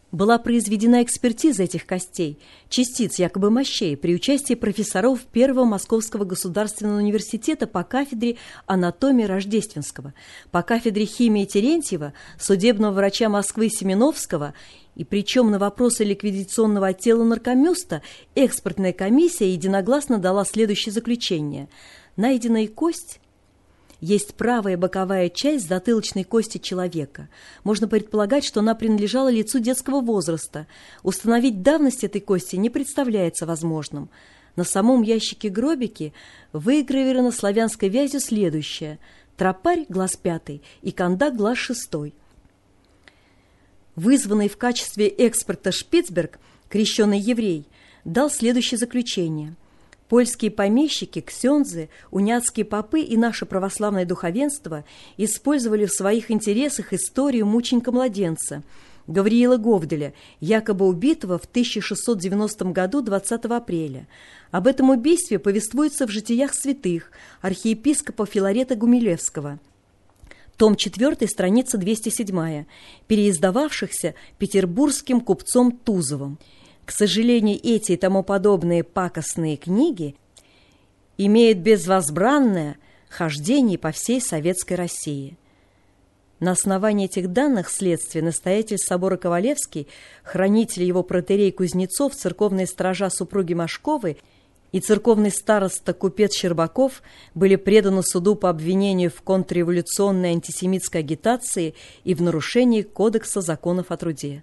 Была произведена экспертиза этих костей, частиц якобы мощей, при участии профессоров Первого Московского государственного университета по кафедре анатомии Рождественского, по кафедре химии Терентьева, судебного врача Москвы Семеновского, и причем на вопросы ликвидационного отдела наркомюста экспертная комиссия единогласно дала следующее заключение. Найденная кость есть правая боковая часть затылочной кости человека. Можно предполагать, что она принадлежала лицу детского возраста. Установить давность этой кости не представляется возможным. На самом ящике-гробике выгравировано славянской вязью следующее: тропарь глаз пятый и кондак глаз шестой. Вызванный в качестве эксперта Шпицберг, крещеный еврей, дал следующее заключение. Польские помещики, ксензы, уняцкие попы и наше православное духовенство использовали в своих интересах историю мученика-младенца Гавриила Говделя, якобы убитого в 1690 году 20 апреля. Об этом убийстве повествуется в «Житиях святых» архиепископа Филарета Гумилевского. Том 4, страница 207, переиздававшихся петербургским купцом Тузовым. К сожалению, эти и тому подобные пакостные книги имеют безвозбранное хождение по всей Советской России. На основании этих данных следствия настоятель собора Ковалевский, хранитель его протоиерей Кузнецов, церковные стража супруги Машковой и церковный староста купец Щербаков были преданы суду по обвинению в контрреволюционной антисемитской агитации и в нарушении Кодекса законов о труде.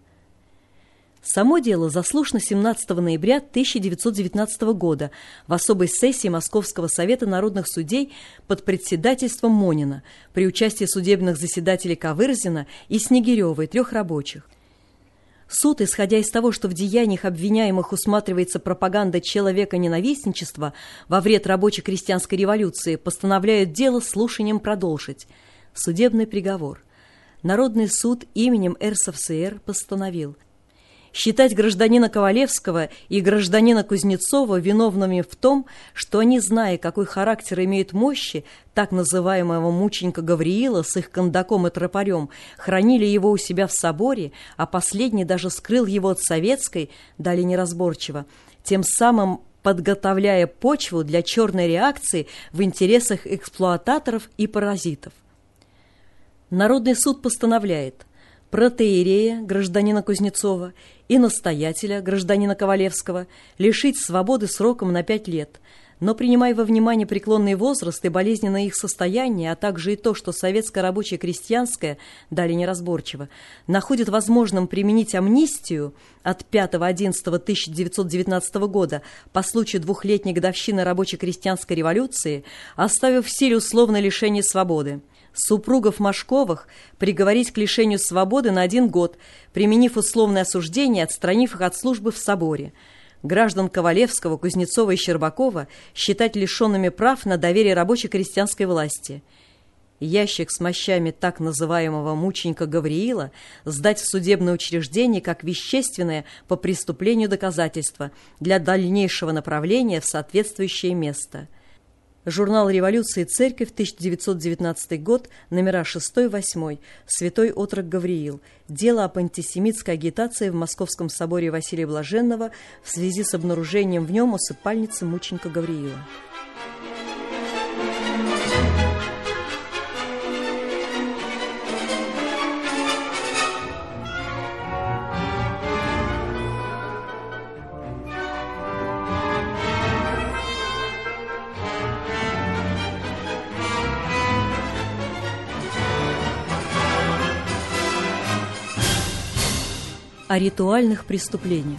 Само дело заслушано 17 ноября 1919 года в особой сессии Московского совета народных судей под председательством Монина при участии судебных заседателей Кавырзина и Снегирёва и 3 рабочих. Суд, исходя из того, что в деяниях обвиняемых усматривается пропаганда человека-ненавистничества во вред рабоче-крестьянской революции, постановляет дело слушанием продолжить. Судебный приговор. Народный суд именем РСФСР постановил считать гражданина Ковалевского и гражданина Кузнецова виновными в том, что они, зная, какой характер имеют мощи так называемого мученика Гавриила с их кондаком и тропарем, хранили его у себя в соборе, а последний даже скрыл его от советской, далее неразборчиво, тем самым подготовляя почву для черной реакции в интересах эксплуататоров и паразитов. Народный суд постановляет протоиерея, гражданина Кузнецова, и настоятеля, гражданина Ковалевского, лишить свободы сроком на 5 лет, но, принимая во внимание преклонный возраст и болезненное их состояние, а также и то, что советское рабочее крестьянское, далее неразборчиво, находит возможным применить амнистию от 5.11.1919 года по случаю 2-летней годовщины рабоче-крестьянской революции, оставив в силе условное лишение свободы. Супругов Машковых приговорить к лишению свободы на 1 год, применив условное осуждение, отстранив их от службы в соборе. Граждан Ковалевского, Кузнецова и Щербакова считать лишенными прав на доверие рабоче-крестьянской власти. Ящик с мощами так называемого мученика Гавриила сдать в судебное учреждение как вещественное по преступлению доказательство для дальнейшего направления в соответствующее место. Журнал «Революция и церковь», 1919 год, номера 6-8, Святой отрок Гавриил. Дело об антисемитской агитации в Московском соборе Василия Блаженного в связи с обнаружением в нем усыпальницы мученика Гавриила. О ритуальных преступлениях.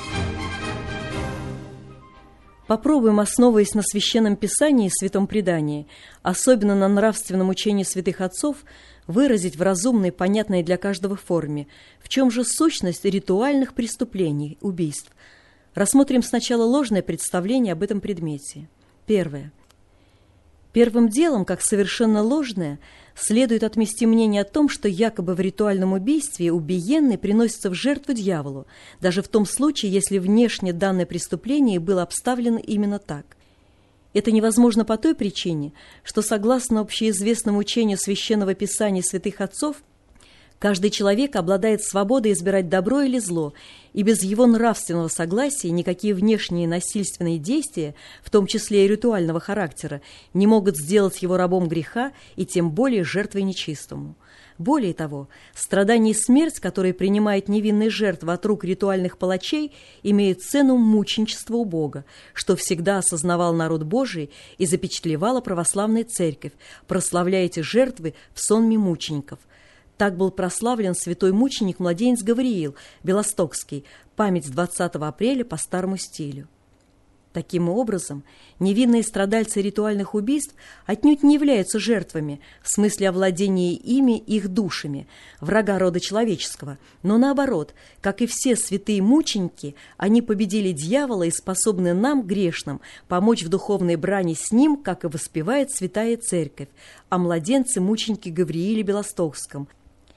Попробуем, основываясь на Священном Писании и Святом Предании, особенно на нравственном учении святых отцов, выразить в разумной, понятной для каждого форме, в чем же сущность ритуальных преступлений, убийств. Рассмотрим сначала ложное представление об этом предмете. Первое. Первым делом, как совершенно ложное, следует отмести мнение о том, что якобы в ритуальном убийстве убиенный приносится в жертву дьяволу, даже в том случае, если внешне данное преступление было обставлено именно так. Это невозможно по той причине, что, согласно общеизвестному учению Священного Писания святых отцов, Каждый человек обладает свободой избирать добро или зло, и без его нравственного согласия никакие внешние насильственные действия, в том числе и ритуального характера, не могут сделать его рабом греха и тем более жертвой нечистому. Более того, страдание и смерть, которые принимает невинная жертва от рук ритуальных палачей, имеют цену мученичества у Бога, что всегда осознавал народ Божий и запечатлевала православная церковь, прославляя эти жертвы в сонме мучеников. Так был прославлен святой мученик-младенец Гавриил Белостокский, память 20 апреля по старому стилю. Таким образом, невинные страдальцы ритуальных убийств отнюдь не являются жертвами в смысле овладения ими их душами, врага рода человеческого, но наоборот, как и все святые мученики, они победили дьявола и способны нам, грешным, помочь в духовной брани с ним, как и воспевает Святая Церковь, о младенце-мученике Гаврииле Белостокском.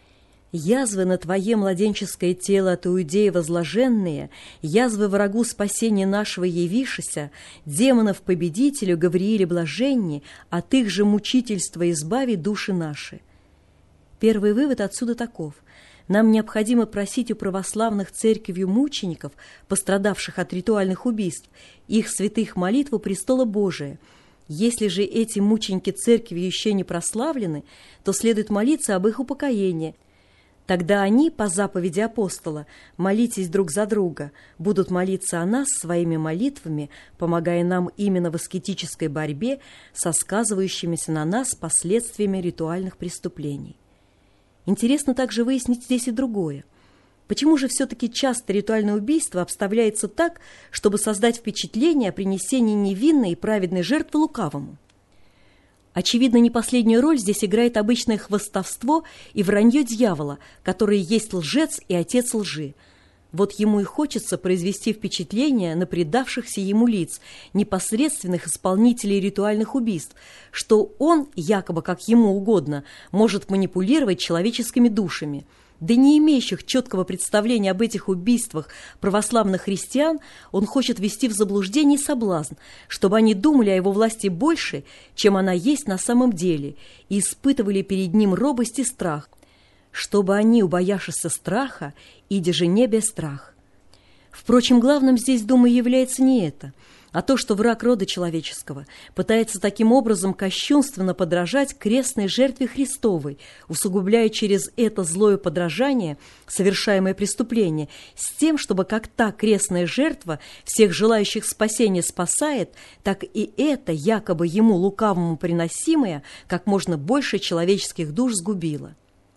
«Язвы на твое младенческое тело от иудеи возложенные, язвы врагу спасения нашего явишися, демонов победителю Гаврииле блаженни, от их же мучительства избави души наши». Первый вывод отсюда таков. Нам необходимо просить у православных церковью мучеников, пострадавших от ритуальных убийств, их святых молитв у престола Божия. Если же эти мученики церкви еще не прославлены, то следует молиться об их упокоении. Тогда они, по заповеди апостола, молитесь друг за друга, будут молиться о нас своими молитвами, помогая нам именно в аскетической борьбе со сказывающимися на нас последствиями ритуальных преступлений. Интересно также выяснить здесь и другое. Почему же все-таки часто ритуальное убийство обставляется так, чтобы создать впечатление о принесении невинной и праведной жертвы лукавому? Очевидно, не последнюю роль здесь играет обычное хвастовство и вранье дьявола, который есть лжец и отец лжи. Вот ему и хочется произвести впечатление на предавшихся ему лиц, непосредственных исполнителей ритуальных убийств, что он, якобы как ему угодно, может манипулировать человеческими душами. Да не имеющих четкого представления об этих убийствах православных христиан, он хочет ввести в заблуждение и соблазн, чтобы они думали о его власти больше, чем она есть на самом деле, и испытывали перед ним робость и страх, чтобы они, убоявшися страха, иди же не без страх. Впрочем, главным здесь, думаю, является не это, а то, что враг рода человеческого пытается таким образом кощунственно подражать крестной жертве Христовой, усугубляя через это злое подражание совершаемое преступление, с тем, чтобы как та крестная жертва всех желающих спасения спасает, так и это, якобы ему лукавому приносимое, как можно больше человеческих душ сгубило.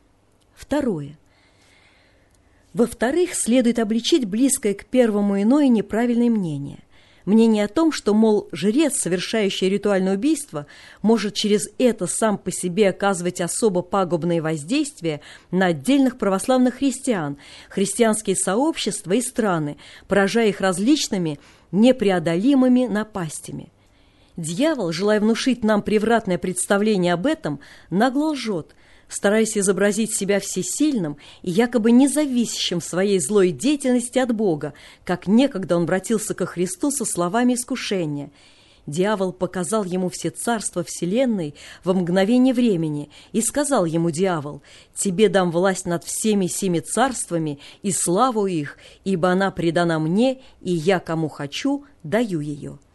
Второе. Во-вторых, следует обличить близкое к первому иное неправильное мнение. Мнение о том, что, мол, жрец, совершающий ритуальное убийство, может через это сам по себе оказывать особо пагубные воздействия на отдельных православных христиан, христианские сообщества и страны, поражая их различными непреодолимыми напастями. Дьявол, желая внушить нам превратное представление об этом, нагло лжет, стараясь изобразить себя всесильным и якобы независящим в своей злой деятельности от Бога, как некогда он обратился ко Христу со словами искушения. Дьявол показал ему все царства вселенной во мгновение времени, и сказал ему дьявол: «Тебе дам власть над всеми семи царствами и славу их, ибо она предана мне, и я, кому хочу, даю ее».